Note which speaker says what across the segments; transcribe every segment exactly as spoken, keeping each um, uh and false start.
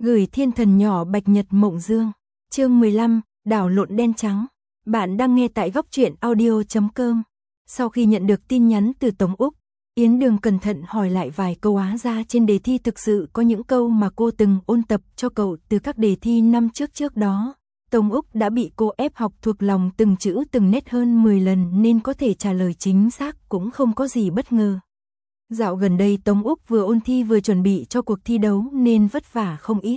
Speaker 1: Gửi thiên thần nhỏ Bạch Nhật Mộng Dương. Chương mười lăm, đảo lộn đen trắng. Bạn đang nghe tại góc truyện audio chấm com. Sau khi nhận được tin nhắn từ Tống Úc, Yến Đường cẩn thận hỏi lại vài câu, á ra trên đề thi thực sự có những câu mà cô từng ôn tập cho cậu từ các đề thi năm trước trước đó. Tống Úc đã bị cô ép học thuộc lòng từng chữ từng nét hơn mười lần nên có thể trả lời chính xác cũng không có gì bất ngờ. Dạo gần đây Tống Úc vừa ôn thi vừa chuẩn bị cho cuộc thi đấu nên vất vả không ít.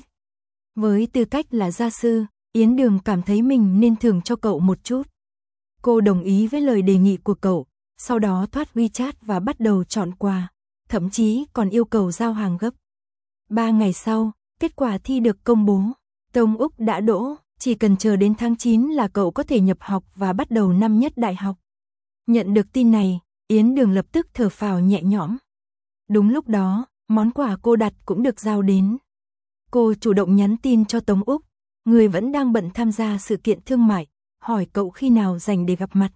Speaker 1: Với tư cách là gia sư, Yến Đường cảm thấy mình nên thưởng cho cậu một chút. Cô đồng ý với lời đề nghị của cậu, sau đó thoát WeChat và bắt đầu chọn quà, thậm chí còn yêu cầu giao hàng gấp. Ba ngày sau, kết quả thi được công bố. Tống Úc đã đỗ, chỉ cần chờ đến tháng chín là cậu có thể nhập học và bắt đầu năm nhất đại học. Nhận được tin này, Yến Đường lập tức thở phào nhẹ nhõm. Đúng lúc đó, món quà cô đặt cũng được giao đến. Cô chủ động nhắn tin cho Tống Úc, người vẫn đang bận tham gia sự kiện thương mại, hỏi cậu khi nào rảnh để gặp mặt.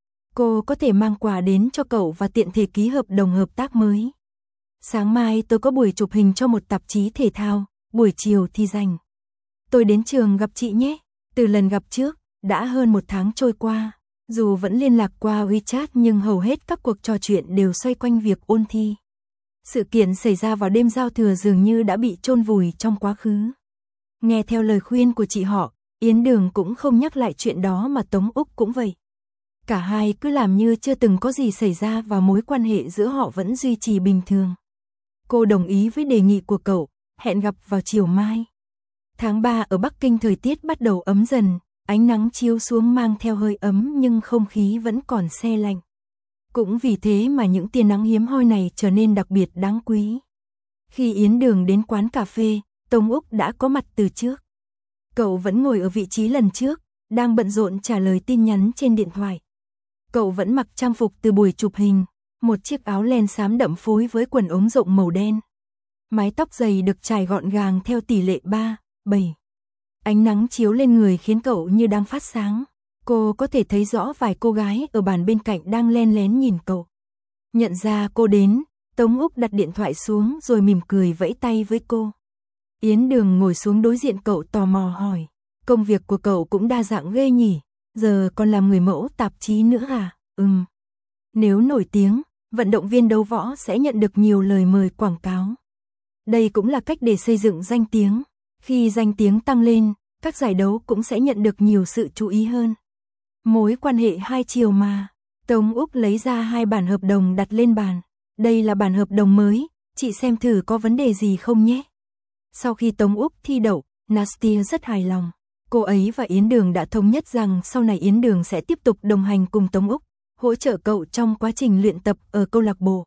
Speaker 1: Cô có thể mang quà đến cho cậu và tiện thể ký hợp đồng hợp tác mới. Sáng mai tôi có buổi chụp hình cho một tạp chí thể thao, buổi chiều thì rảnh. Tôi đến trường gặp chị nhé. Từ lần gặp trước, đã hơn một tháng trôi qua. Dù vẫn liên lạc qua WeChat nhưng hầu hết các cuộc trò chuyện đều xoay quanh việc ôn thi. Sự kiện xảy ra vào đêm giao thừa dường như đã bị chôn vùi trong quá khứ. Nghe theo lời khuyên của chị họ, Yến Đường cũng không nhắc lại chuyện đó mà Tống Úc cũng vậy. Cả hai cứ làm như chưa từng có gì xảy ra và mối quan hệ giữa họ vẫn duy trì bình thường. Cô đồng ý với đề nghị của cậu, hẹn gặp vào chiều mai. Tháng ba ở Bắc Kinh thời tiết bắt đầu ấm dần, ánh nắng chiếu xuống mang theo hơi ấm nhưng không khí vẫn còn se lạnh. Cũng vì thế mà những tia nắng hiếm hoi này trở nên đặc biệt đáng quý. Khi Yến Đường đến quán cà phê, Tống Úc đã có mặt từ trước. Cậu vẫn ngồi ở vị trí lần trước, đang bận rộn trả lời tin nhắn trên điện thoại. Cậu vẫn mặc trang phục từ buổi chụp hình, một chiếc áo len xám đậm phối với quần ống rộng màu đen. Mái tóc dày được chải gọn gàng theo tỷ lệ ba, bảy. Ánh nắng chiếu lên người khiến cậu như đang phát sáng. Cô có thể thấy rõ vài cô gái ở bàn bên cạnh đang len lén nhìn cậu. Nhận ra cô đến, Tống Úc đặt điện thoại xuống rồi mỉm cười vẫy tay với cô. Yến Đường ngồi xuống đối diện cậu tò mò hỏi, công việc của cậu cũng đa dạng ghê nhỉ, giờ còn làm người mẫu tạp chí nữa à? Ừm. Nếu nổi tiếng, vận động viên đấu võ sẽ nhận được nhiều lời mời quảng cáo. Đây cũng là cách để xây dựng danh tiếng. Khi danh tiếng tăng lên, các giải đấu cũng sẽ nhận được nhiều sự chú ý hơn. Mối quan hệ hai chiều mà. Tống Úc lấy ra hai bản hợp đồng đặt lên bàn. Đây là bản hợp đồng mới, chị xem thử có vấn đề gì không nhé. Sau khi Tống Úc thi đậu, Nastia rất hài lòng. Cô ấy và Yến Đường đã thống nhất rằng sau này Yến Đường sẽ tiếp tục đồng hành cùng Tống Úc, hỗ trợ cậu trong quá trình luyện tập ở câu lạc bộ.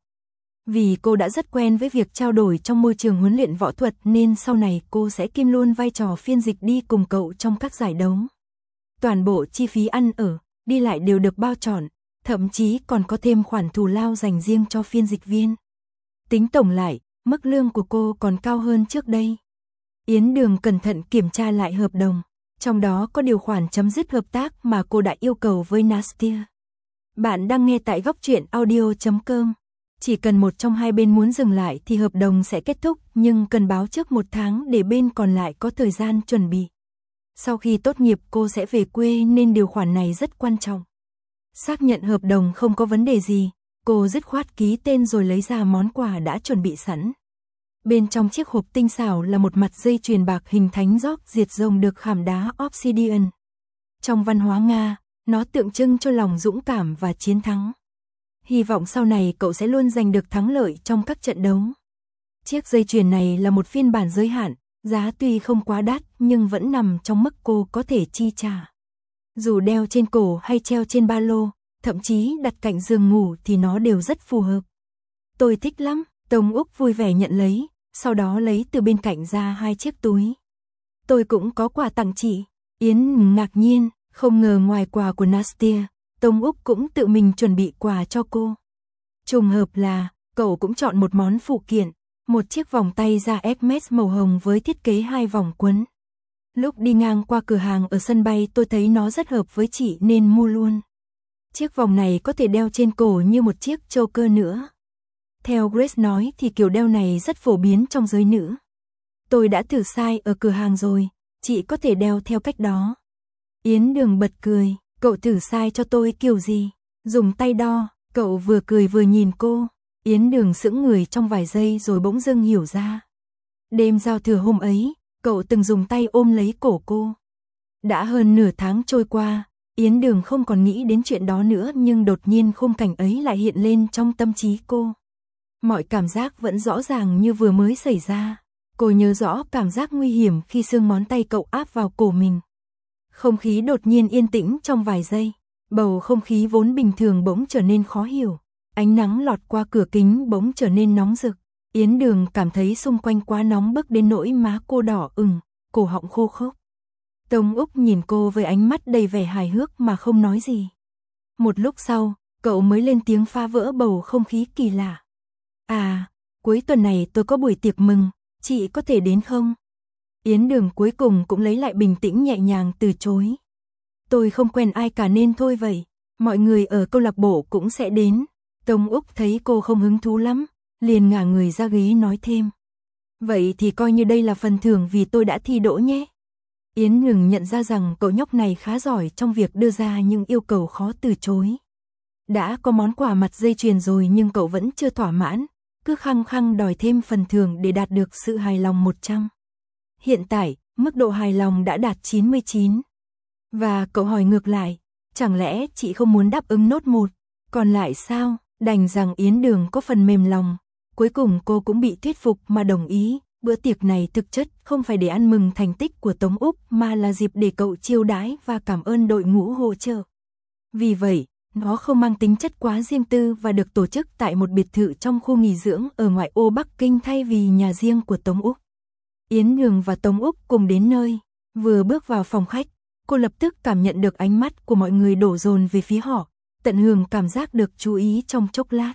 Speaker 1: Vì cô đã rất quen với việc trao đổi trong môi trường huấn luyện võ thuật nên sau này cô sẽ kiêm luôn vai trò phiên dịch đi cùng cậu trong các giải đấu. Toàn bộ chi phí ăn ở, đi lại đều được bao trọn, thậm chí còn có thêm khoản thù lao dành riêng cho phiên dịch viên. Tính tổng lại, mức lương của cô còn cao hơn trước đây. Yến Đường cẩn thận kiểm tra lại hợp đồng, trong đó có điều khoản chấm dứt hợp tác mà cô đã yêu cầu với Nastia. Bạn đang nghe tại góc truyện audio chấm com. Chỉ cần một trong hai bên muốn dừng lại thì hợp đồng sẽ kết thúc, nhưng cần báo trước một tháng để bên còn lại có thời gian chuẩn bị. Sau khi tốt nghiệp cô sẽ về quê nên điều khoản này rất quan trọng. Xác nhận hợp đồng không có vấn đề gì, cô dứt khoát ký tên rồi lấy ra món quà đã chuẩn bị sẵn. Bên trong chiếc hộp tinh xảo là một mặt dây chuyền bạc hình thánh gióc diệt rồng được khảm đá obsidian. Trong văn hóa Nga, nó tượng trưng cho lòng dũng cảm và chiến thắng. Hy vọng sau này cậu sẽ luôn giành được thắng lợi trong các trận đấu. Chiếc dây chuyền này là một phiên bản giới hạn, giá tuy không quá đắt nhưng vẫn nằm trong mức cô có thể chi trả. Dù đeo trên cổ hay treo trên ba lô, thậm chí đặt cạnh giường ngủ thì nó đều rất phù hợp. Tôi thích lắm, Tống Úc vui vẻ nhận lấy, sau đó lấy từ bên cạnh ra hai chiếc túi. Tôi cũng có quà tặng chị. Yến ngạc nhiên, không ngờ ngoài quà của Nastia, Tống Úc cũng tự mình chuẩn bị quà cho cô. Trùng hợp là, cậu cũng chọn một món phụ kiện, một chiếc vòng tay da Hermes màu hồng với thiết kế hai vòng quấn. Lúc đi ngang qua cửa hàng ở sân bay tôi thấy nó rất hợp với chị nên mua luôn. Chiếc vòng này có thể đeo trên cổ như một chiếc choker nữa. Theo Grace nói thì kiểu đeo này rất phổ biến trong giới nữ. Tôi đã thử sai ở cửa hàng rồi, chị có thể đeo theo cách đó. Yến Đường bật cười, cậu thử sai cho tôi kiểu gì? Dùng tay đo, cậu vừa cười vừa nhìn cô. Yến Đường sững người trong vài giây rồi bỗng dưng hiểu ra. Đêm giao thừa hôm ấy, cậu từng dùng tay ôm lấy cổ cô. Đã hơn nửa tháng trôi qua, Yến Đường không còn nghĩ đến chuyện đó nữa nhưng đột nhiên khung cảnh ấy lại hiện lên trong tâm trí cô. Mọi cảm giác vẫn rõ ràng như vừa mới xảy ra. Cô nhớ rõ cảm giác nguy hiểm khi xương ngón tay cậu áp vào cổ mình. Không khí đột nhiên yên tĩnh trong vài giây. Bầu không khí vốn bình thường bỗng trở nên khó hiểu. Ánh nắng lọt qua cửa kính bỗng trở nên nóng rực. Yến Đường cảm thấy xung quanh quá nóng bức đến nỗi má cô đỏ ửng, cổ họng khô khốc. Tống Úc nhìn cô với ánh mắt đầy vẻ hài hước mà không nói gì. Một lúc sau, cậu mới lên tiếng phá vỡ bầu không khí kỳ lạ. À, cuối tuần này tôi có buổi tiệc mừng, chị có thể đến không? Yến Đường cuối cùng cũng lấy lại bình tĩnh nhẹ nhàng từ chối. Tôi không quen ai cả nên thôi vậy, mọi người ở câu lạc bộ cũng sẽ đến. Tống Úc thấy cô không hứng thú lắm, liền ngả người ra ghế nói thêm. Vậy thì coi như đây là phần thưởng vì tôi đã thi đỗ nhé. Yến Đường nhận ra rằng cậu nhóc này khá giỏi trong việc đưa ra những yêu cầu khó từ chối. Đã có món quà mặt dây chuyền rồi nhưng cậu vẫn chưa thỏa mãn, cứ khăng khăng đòi thêm phần thưởng để đạt được sự hài lòng một trăm. Hiện tại, mức độ hài lòng đã đạt chín mươi chín. Và cậu hỏi ngược lại, chẳng lẽ chị không muốn đáp ứng nốt một, còn lại sao? Đành rằng Yến Đường có phần mềm lòng. Cuối cùng cô cũng bị thuyết phục mà đồng ý. Bữa tiệc này thực chất không phải để ăn mừng thành tích của Tống Úc mà là dịp để cậu chiêu đãi và cảm ơn đội ngũ hỗ trợ. Vì vậy, nó không mang tính chất quá riêng tư và được tổ chức tại một biệt thự trong khu nghỉ dưỡng ở ngoại ô Bắc Kinh thay vì nhà riêng của Tống Úc. Yến Đường và Tống Úc cùng đến nơi. Vừa bước vào phòng khách, cô lập tức cảm nhận được ánh mắt của mọi người đổ dồn về phía họ, tận hưởng cảm giác được chú ý trong chốc lát.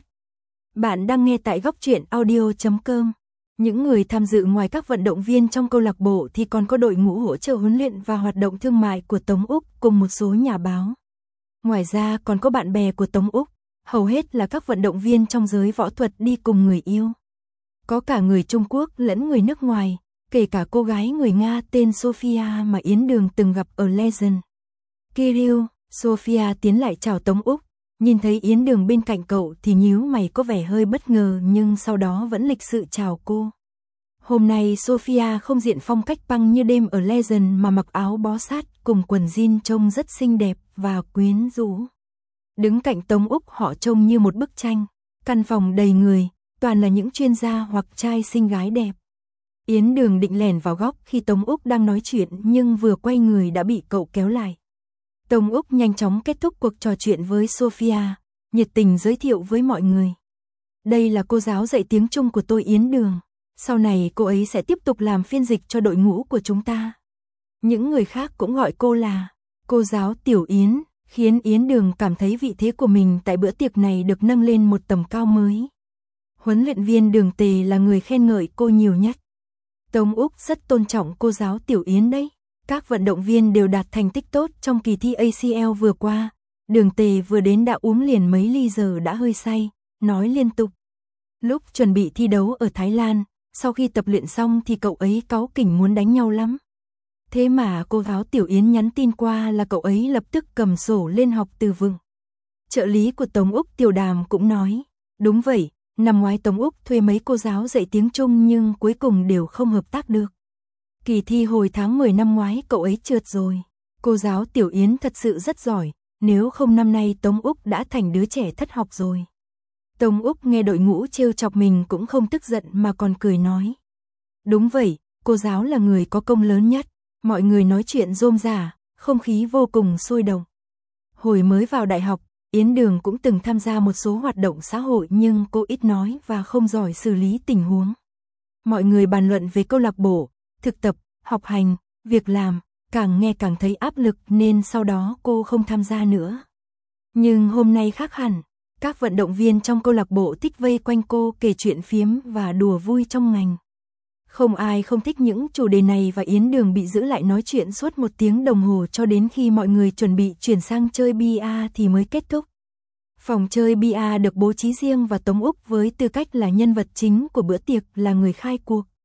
Speaker 1: Bạn đang nghe tại góc truyện audio chấm com. Những người tham dự ngoài các vận động viên trong câu lạc bộ thì còn có đội ngũ hỗ trợ huấn luyện và hoạt động thương mại của Tống Úc cùng một số nhà báo. Ngoài ra còn có bạn bè của Tống Úc, hầu hết là các vận động viên trong giới võ thuật đi cùng người yêu. Có cả người Trung Quốc lẫn người nước ngoài, kể cả cô gái người Nga tên Sophia mà Yến Đường từng gặp ở Legend. Kirill, Sophia tiến lại chào Tống Úc, nhìn thấy Yến Đường bên cạnh cậu thì nhíu mày có vẻ hơi bất ngờ nhưng sau đó vẫn lịch sự chào cô. Hôm nay Sophia không diện phong cách băng như đêm ở Legend mà mặc áo bó sát cùng quần jean trông rất xinh đẹp và quyến rũ. Đứng cạnh Tống Úc họ trông như một bức tranh, căn phòng đầy người, toàn là những chuyên gia hoặc trai xinh gái đẹp. Yến Đường định lẻn vào góc khi Tống Úc đang nói chuyện nhưng vừa quay người đã bị cậu kéo lại. Tống Úc nhanh chóng kết thúc cuộc trò chuyện với Sophia, nhiệt tình giới thiệu với mọi người. Đây là cô giáo dạy tiếng Trung của tôi Yến Đường. Sau này cô ấy sẽ tiếp tục làm phiên dịch cho đội ngũ của chúng ta. Những người khác cũng gọi cô là cô giáo Tiểu Yến, khiến Yến Đường cảm thấy vị thế của mình tại bữa tiệc này được nâng lên một tầm cao mới. Huấn luyện viên Đường Tề là người khen ngợi cô nhiều nhất. Tống Úc rất tôn trọng cô giáo Tiểu Yến đấy. Các vận động viên đều đạt thành tích tốt trong kỳ thi a xê lờ vừa qua. Đường Tề vừa đến đã uống liền mấy ly giờ đã hơi say, nói liên tục. Lúc chuẩn bị thi đấu ở Thái Lan, sau khi tập luyện xong thì cậu ấy cáu kỉnh muốn đánh nhau lắm. Thế mà cô giáo Tiểu Yến nhắn tin qua là cậu ấy lập tức cầm sổ lên học từ vựng. Trợ lý của Tống Úc Tiểu Đàm cũng nói, đúng vậy, năm ngoái Tống Úc thuê mấy cô giáo dạy tiếng Trung nhưng cuối cùng đều không hợp tác được. Kỳ thi hồi tháng mười năm ngoái cậu ấy trượt rồi. Cô giáo Tiểu Yến thật sự rất giỏi, nếu không năm nay Tống Úc đã thành đứa trẻ thất học rồi. Tống Úc nghe đội ngũ trêu chọc mình cũng không tức giận mà còn cười nói. Đúng vậy, cô giáo là người có công lớn nhất. Mọi người nói chuyện rôm rả, không khí vô cùng sôi động. Hồi mới vào đại học, Yến Đường cũng từng tham gia một số hoạt động xã hội nhưng cô ít nói và không giỏi xử lý tình huống. Mọi người bàn luận về câu lạc bộ, thực tập, học hành, việc làm, càng nghe càng thấy áp lực nên sau đó cô không tham gia nữa. Nhưng hôm nay khác hẳn, các vận động viên trong câu lạc bộ thích vây quanh cô kể chuyện phiếm và đùa vui trong ngành. Không ai không thích những chủ đề này và Yến Đường bị giữ lại nói chuyện suốt một tiếng đồng hồ cho đến khi mọi người chuẩn bị chuyển sang chơi bia thì mới kết thúc. Phòng chơi bia được bố trí riêng và Tống Úc với tư cách là nhân vật chính của bữa tiệc là người khai cuộc.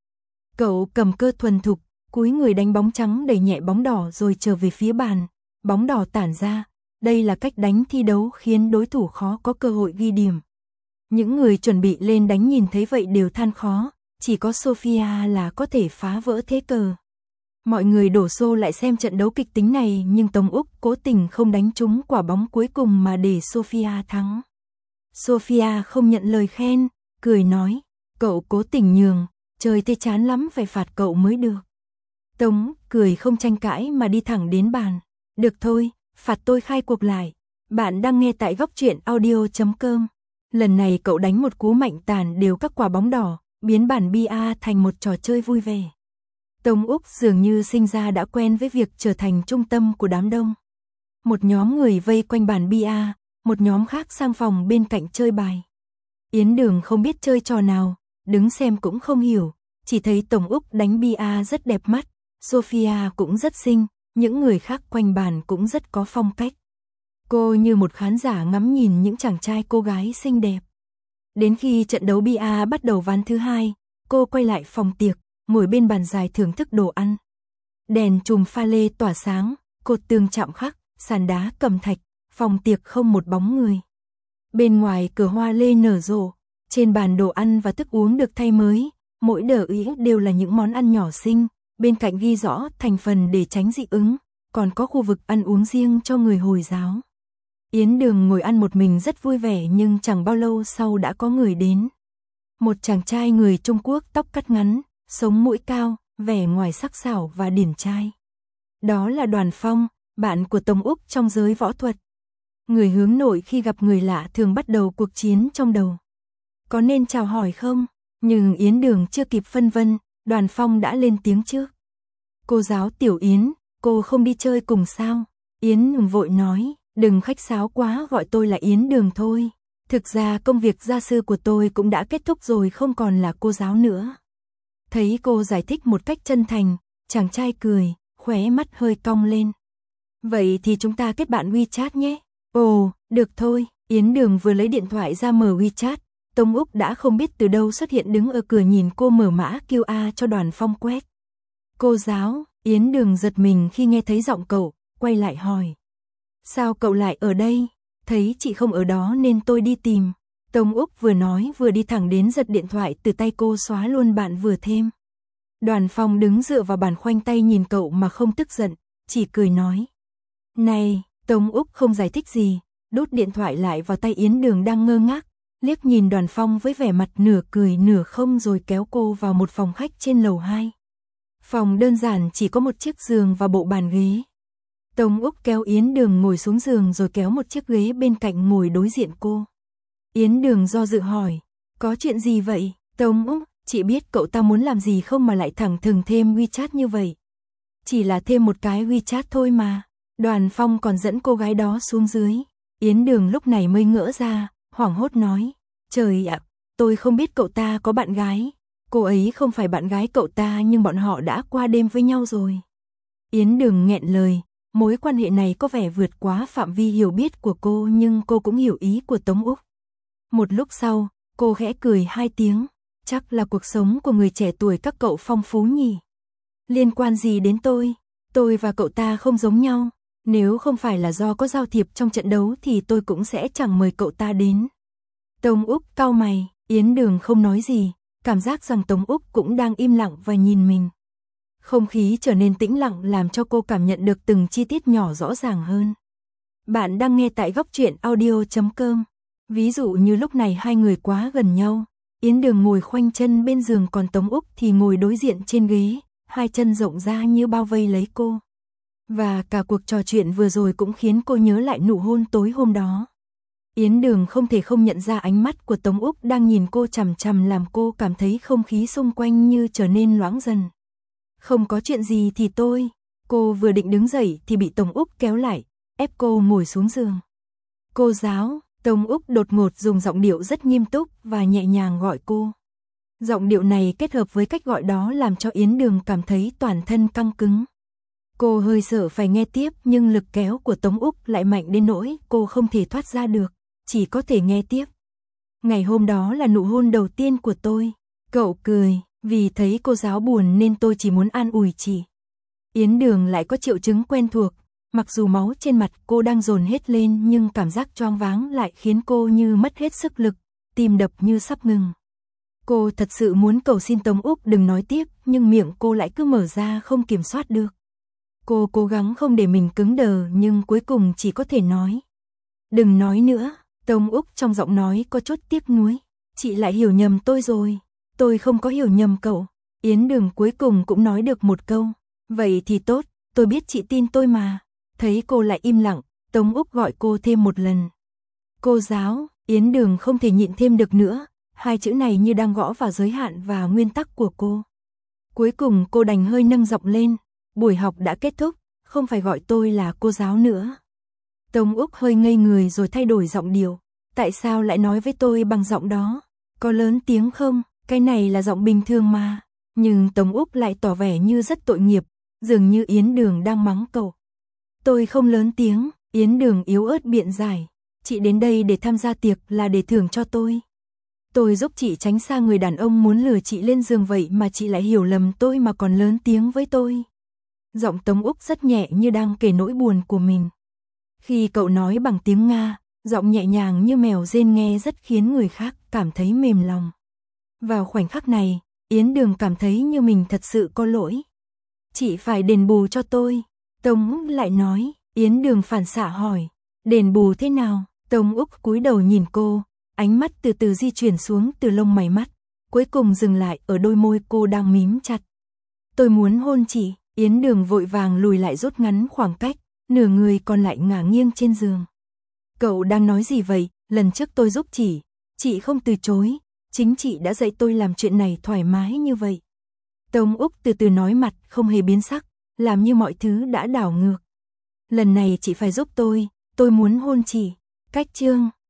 Speaker 1: Cậu cầm cơ thuần thục, cúi người đánh bóng trắng đẩy nhẹ bóng đỏ rồi trở về phía bàn, bóng đỏ tản ra, đây là cách đánh thi đấu khiến đối thủ khó có cơ hội ghi điểm. Những người chuẩn bị lên đánh nhìn thấy vậy đều than khó, chỉ có Sophia là có thể phá vỡ thế cờ. Mọi người đổ xô lại xem trận đấu kịch tính này nhưng Tống Úc cố tình không đánh trúng quả bóng cuối cùng mà để Sophia thắng. Sophia không nhận lời khen, cười nói, cậu cố tình nhường, trời thế chán lắm phải phạt cậu mới được. Tống cười không tranh cãi mà đi thẳng đến bàn, được thôi, phạt tôi khai cuộc lại. Bạn đang nghe tại góc truyện audio chấm com. Lần này cậu đánh một cú mạnh tàn đều các quả bóng đỏ, biến bản bia thành một trò chơi vui vẻ. Tống Úc dường như sinh ra đã quen với việc trở thành trung tâm của đám đông. Một nhóm người vây quanh bàn bia, một nhóm khác sang phòng bên cạnh chơi bài. Yến Đường không biết chơi trò nào, đứng xem cũng không hiểu, chỉ thấy Tống Úc đánh bia rất đẹp mắt, Sophia cũng rất xinh, những người khác quanh bàn cũng rất có phong cách. Cô như một khán giả ngắm nhìn những chàng trai cô gái xinh đẹp. Đến khi trận đấu bia bắt đầu ván thứ hai, cô quay lại phòng tiệc, ngồi bên bàn dài thưởng thức đồ ăn. Đèn chùm pha lê tỏa sáng, cột tường chạm khắc, sàn đá cẩm thạch, phòng tiệc không một bóng người. Bên ngoài cửa hoa lê nở rộ, trên bàn đồ ăn và thức uống được thay mới, mỗi đợt ý đều là những món ăn nhỏ xinh, bên cạnh ghi rõ thành phần để tránh dị ứng, còn có khu vực ăn uống riêng cho người Hồi giáo. Yến Đường ngồi ăn một mình rất vui vẻ nhưng chẳng bao lâu sau đã có người đến. Một chàng trai người Trung Quốc tóc cắt ngắn, sống mũi cao, vẻ ngoài sắc sảo và điển trai. Đó là Đoàn Phong, bạn của Tống Úc trong giới võ thuật. Người hướng nội khi gặp người lạ thường bắt đầu cuộc chiến trong đầu. Có nên chào hỏi không? Nhưng Yến Đường chưa kịp phân vân, Đoàn Phong đã lên tiếng trước. Cô giáo Tiểu Yến, cô không đi chơi cùng sao? Yến vội nói, đừng khách sáo quá, gọi tôi là Yến Đường thôi. Thực ra công việc gia sư của tôi cũng đã kết thúc rồi, không còn là cô giáo nữa. Thấy cô giải thích một cách chân thành, chàng trai cười, khóe mắt hơi cong lên. Vậy thì chúng ta kết bạn WeChat nhé. Ồ, được thôi. Yến Đường vừa lấy điện thoại ra mở WeChat, Tống Úc đã không biết từ đâu xuất hiện đứng ở cửa nhìn cô mở mã quy rờ cho Đoàn Phong quét. Cô giáo, Yến Đường giật mình khi nghe thấy giọng cậu, quay lại hỏi. Sao cậu lại ở đây? Thấy chị không ở đó nên tôi đi tìm. Tống Úc vừa nói vừa đi thẳng đến giật điện thoại từ tay cô xóa luôn bạn vừa thêm. Đoàn Phong đứng dựa vào bàn khoanh tay nhìn cậu mà không tức giận, chỉ cười nói. Này, Tống Úc không giải thích gì, đút điện thoại lại vào tay Yến Đường đang ngơ ngác, liếc nhìn Đoàn Phong với vẻ mặt nửa cười nửa không rồi kéo cô vào một phòng khách trên lầu hai. Phòng đơn giản chỉ có một chiếc giường và bộ bàn ghế. Tống Úc kéo Yến Đường ngồi xuống giường rồi kéo một chiếc ghế bên cạnh ngồi đối diện cô. Yến Đường do dự hỏi, có chuyện gì vậy? Tống Úc, chị biết cậu ta muốn làm gì không mà lại thẳng thừng thêm WeChat như vậy? Chỉ là thêm một cái WeChat thôi mà. Đoàn Phong còn dẫn cô gái đó xuống dưới. Yến Đường lúc này mới ngỡ ra, hoảng hốt nói, trời ạ, tôi không biết cậu ta có bạn gái. Cô ấy không phải bạn gái cậu ta nhưng bọn họ đã qua đêm với nhau rồi. Yến Đường nghẹn lời, mối quan hệ này có vẻ vượt quá phạm vi hiểu biết của cô nhưng cô cũng hiểu ý của Tống Úc. Một lúc sau, cô khẽ cười hai tiếng, chắc là cuộc sống của người trẻ tuổi các cậu phong phú nhỉ. Liên quan gì đến tôi? Tôi và cậu ta không giống nhau. Nếu không phải là do có giao thiệp trong trận đấu thì tôi cũng sẽ chẳng mời cậu ta đến. Tống Úc cau mày, Yến Đường không nói gì, cảm giác rằng Tống Úc cũng đang im lặng và nhìn mình. Không khí trở nên tĩnh lặng làm cho cô cảm nhận được từng chi tiết nhỏ rõ ràng hơn. Bạn đang nghe tại góc truyện audio chấm com. Ví dụ như lúc này hai người quá gần nhau, Yến Đường ngồi khoanh chân bên giường còn Tống Úc thì ngồi đối diện trên ghế, hai chân rộng ra như bao vây lấy cô. Và cả cuộc trò chuyện vừa rồi cũng khiến cô nhớ lại nụ hôn tối hôm đó. Yến Đường không thể không nhận ra ánh mắt của Tống Úc đang nhìn cô chằm chằm làm cô cảm thấy không khí xung quanh như trở nên loãng dần. Không có chuyện gì thì tôi. Cô vừa định đứng dậy thì bị Tống Úc kéo lại, ép cô ngồi xuống giường. Cô giáo, Tống Úc đột ngột dùng giọng điệu rất nghiêm túc và nhẹ nhàng gọi cô. Giọng điệu này kết hợp với cách gọi đó làm cho Yến Đường cảm thấy toàn thân căng cứng. Cô hơi sợ phải nghe tiếp nhưng lực kéo của Tống Úc lại mạnh đến nỗi cô không thể thoát ra được, chỉ có thể nghe tiếp. Ngày hôm đó là nụ hôn đầu tiên của tôi. Cậu cười, Vì thấy cô giáo buồn nên tôi chỉ muốn an ủi chị. Yến Đường lại có triệu chứng quen thuộc, mặc dù máu trên mặt cô đang dồn hết lên nhưng cảm giác choáng váng lại khiến cô như mất hết sức lực, tim đập như sắp ngừng. Cô thật sự muốn cầu xin Tống Úc đừng nói tiếp, nhưng miệng cô lại cứ mở ra không kiểm soát được. Cô cố gắng không để mình cứng đờ nhưng cuối cùng chỉ có thể nói. Đừng nói nữa, Tống Úc trong giọng nói có chút tiếc nuối. Chị lại hiểu nhầm tôi rồi. Tôi không có hiểu nhầm cậu. Yến Đường cuối cùng cũng nói được một câu. Vậy thì tốt, tôi biết chị tin tôi mà. Thấy cô lại im lặng, Tống Úc gọi cô thêm một lần. Cô giáo, Yến Đường không thể nhịn thêm được nữa. Hai chữ này như đang gõ vào giới hạn và nguyên tắc của cô. Cuối cùng cô đành hơi nâng giọng lên. Buổi học đã kết thúc, không phải gọi tôi là cô giáo nữa. Tống Úc hơi ngây người rồi thay đổi giọng điệu. Tại sao lại nói với tôi bằng giọng đó? Có lớn tiếng không? Cái này là giọng bình thường mà. Nhưng Tống Úc lại tỏ vẻ như rất tội nghiệp, dường như Yến Đường đang mắng cậu. Tôi không lớn tiếng, Yến Đường yếu ớt biện giải. Chị đến đây để tham gia tiệc là để thưởng cho tôi. Tôi giúp chị tránh xa người đàn ông muốn lừa chị lên giường vậy mà chị lại hiểu lầm tôi mà còn lớn tiếng với tôi. Giọng Tống Úc rất nhẹ như đang kể nỗi buồn của mình. Khi cậu nói bằng tiếng Nga, giọng nhẹ nhàng như mèo rên nghe rất khiến người khác cảm thấy mềm lòng. Vào khoảnh khắc này, Yến Đường cảm thấy như mình thật sự có lỗi. Chị phải đền bù cho tôi. Tống Úc lại nói. Yến Đường phản xạ hỏi. Đền bù thế nào? Tống Úc cúi đầu nhìn cô, ánh mắt từ từ di chuyển xuống từ lông mày mắt, cuối cùng dừng lại ở đôi môi cô đang mím chặt. Tôi muốn hôn chị. Yến Đường vội vàng lùi lại rút ngắn khoảng cách, nửa người còn lại ngả nghiêng trên giường. Cậu đang nói gì vậy? Lần trước tôi giúp chị, chị không từ chối, chính chị đã dạy tôi làm chuyện này thoải mái như vậy. Tống Úc từ từ nói, mặt không hề biến sắc, làm như mọi thứ đã đảo ngược. Lần này chị phải giúp tôi, tôi muốn hôn chị. Cách chương